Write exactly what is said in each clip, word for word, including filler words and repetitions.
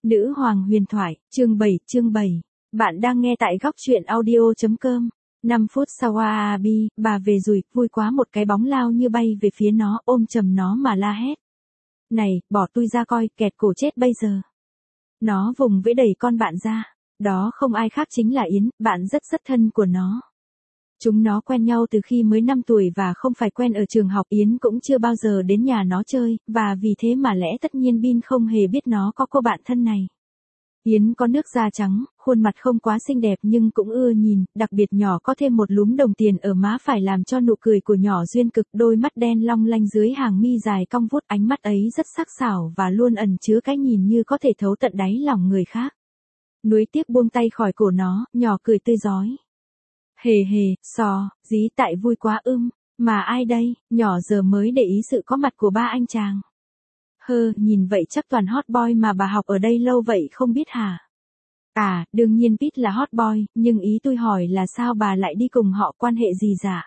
Nữ hoàng huyền thoại, chương bảy, chương bảy. Bạn đang nghe tại góc truyện audio chấm com. năm phút sau Aabi, bà về rồi, vui quá một cái bóng lao như bay về phía nó, ôm chầm nó mà la hét. Này, bỏ tôi ra coi, kẹt cổ chết bây giờ. Nó vùng vẫy đẩy con bạn ra. Đó không ai khác chính là Yến, bạn rất rất thân của nó. Chúng nó quen nhau từ khi mới năm tuổi và không phải quen ở trường học. Yến cũng chưa bao giờ đến nhà nó chơi, và vì thế mà lẽ tất nhiên Bin không hề biết nó có cô bạn thân này. Yến có nước da trắng, khuôn mặt không quá xinh đẹp nhưng cũng ưa nhìn, đặc biệt nhỏ có thêm một lúm đồng tiền ở má phải làm cho nụ cười của nhỏ duyên cực. Đôi mắt đen long lanh dưới hàng mi dài cong vút, ánh mắt ấy rất sắc sảo và luôn ẩn chứa cái nhìn như có thể thấu tận đáy lòng người khác. Nuối tiếc buông tay khỏi cổ nó, nhỏ cười tươi rói. Hề hề, sò, dí tại vui quá ưm, mà ai đây, nhỏ giờ mới để ý sự có mặt của ba anh chàng. Hơ, nhìn vậy chắc toàn hot boy mà bà học ở đây lâu vậy không biết hả? À, đương nhiên biết là hot boy, nhưng ý tôi hỏi là sao bà lại đi cùng họ, quan hệ gì dạ?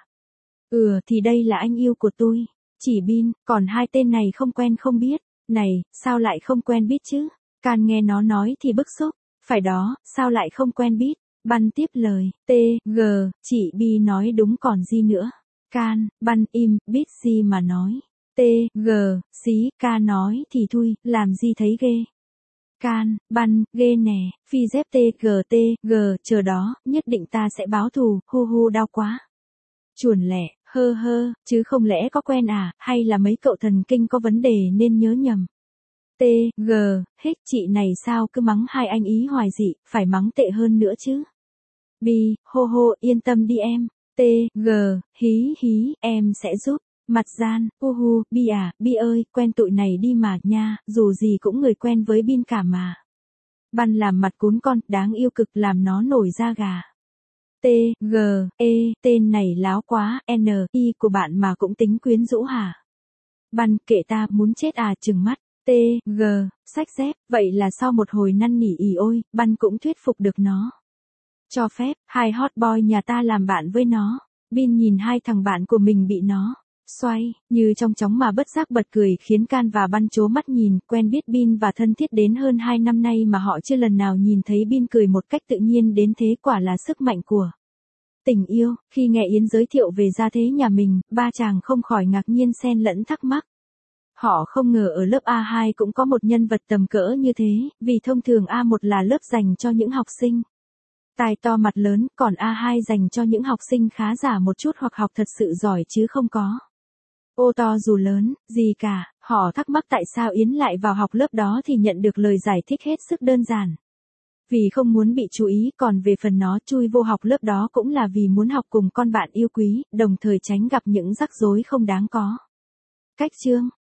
Ừ, thì đây là anh yêu của tôi. Chỉ Bin, còn hai tên này không quen không biết. Này, sao lại không quen biết chứ? Can nghe nó nói thì bức xúc. Phải đó, sao lại không quen biết? Băn tiếp lời, T, G, chị Bi nói đúng còn gì nữa. Can, Băn im, biết gì mà nói. T, G, xí, ca nói thì thôi, làm gì thấy ghê. Can, Băn, ghê nè, phi dép T, G, T, G, chờ đó, nhất định ta sẽ báo thù, hu hu đau quá. Chuồn lẹ, hơ hơ, chứ không lẽ có quen à, hay là mấy cậu thần kinh có vấn đề nên nhớ nhầm. T, G, hết chị này sao cứ mắng hai anh ý hoài dị, phải mắng tệ hơn nữa chứ. Bi, hô hô, yên tâm đi em. T, G, hí hí, em sẽ giúp. Mặt gian, hu hu, Bi à, Bi ơi, quen tụi này đi mà, nha, dù gì cũng người quen với Bin cả mà. Băn làm mặt cún con, đáng yêu cực làm nó nổi da gà. T, G, E, tên này láo quá, N, I của bạn mà cũng tính quyến rũ hả? Băn, kệ ta, muốn chết à, trừng mắt. T, G, sách dép, vậy là sau một hồi năn nỉ ỉ ôi, Băn cũng thuyết phục được nó. Cho phép, hai hot boy nhà ta làm bạn với nó. Bin nhìn hai thằng bạn của mình bị nó xoay, như trong chóng mà bất giác bật cười khiến Can và Băn trố mắt nhìn, quen biết Bin và thân thiết đến hơn hai năm nay mà họ chưa lần nào nhìn thấy Bin cười một cách tự nhiên đến thế, quả là sức mạnh của tình yêu. Khi nghe Yến giới thiệu về gia thế nhà mình, ba chàng không khỏi ngạc nhiên xen lẫn thắc mắc. Họ không ngờ ở lớp A hai cũng có một nhân vật tầm cỡ như thế, vì thông thường A một là lớp dành cho những học sinh tài to mặt lớn, còn A hai dành cho những học sinh khá giả một chút hoặc học thật sự giỏi chứ không có ô to dù lớn, gì cả. Họ thắc mắc tại sao Yến lại vào học lớp đó thì nhận được lời giải thích hết sức đơn giản. Vì không muốn bị chú ý, còn về phần nó chui vô học lớp đó cũng là vì muốn học cùng con bạn yêu quý, đồng thời tránh gặp những rắc rối không đáng có. Cách chương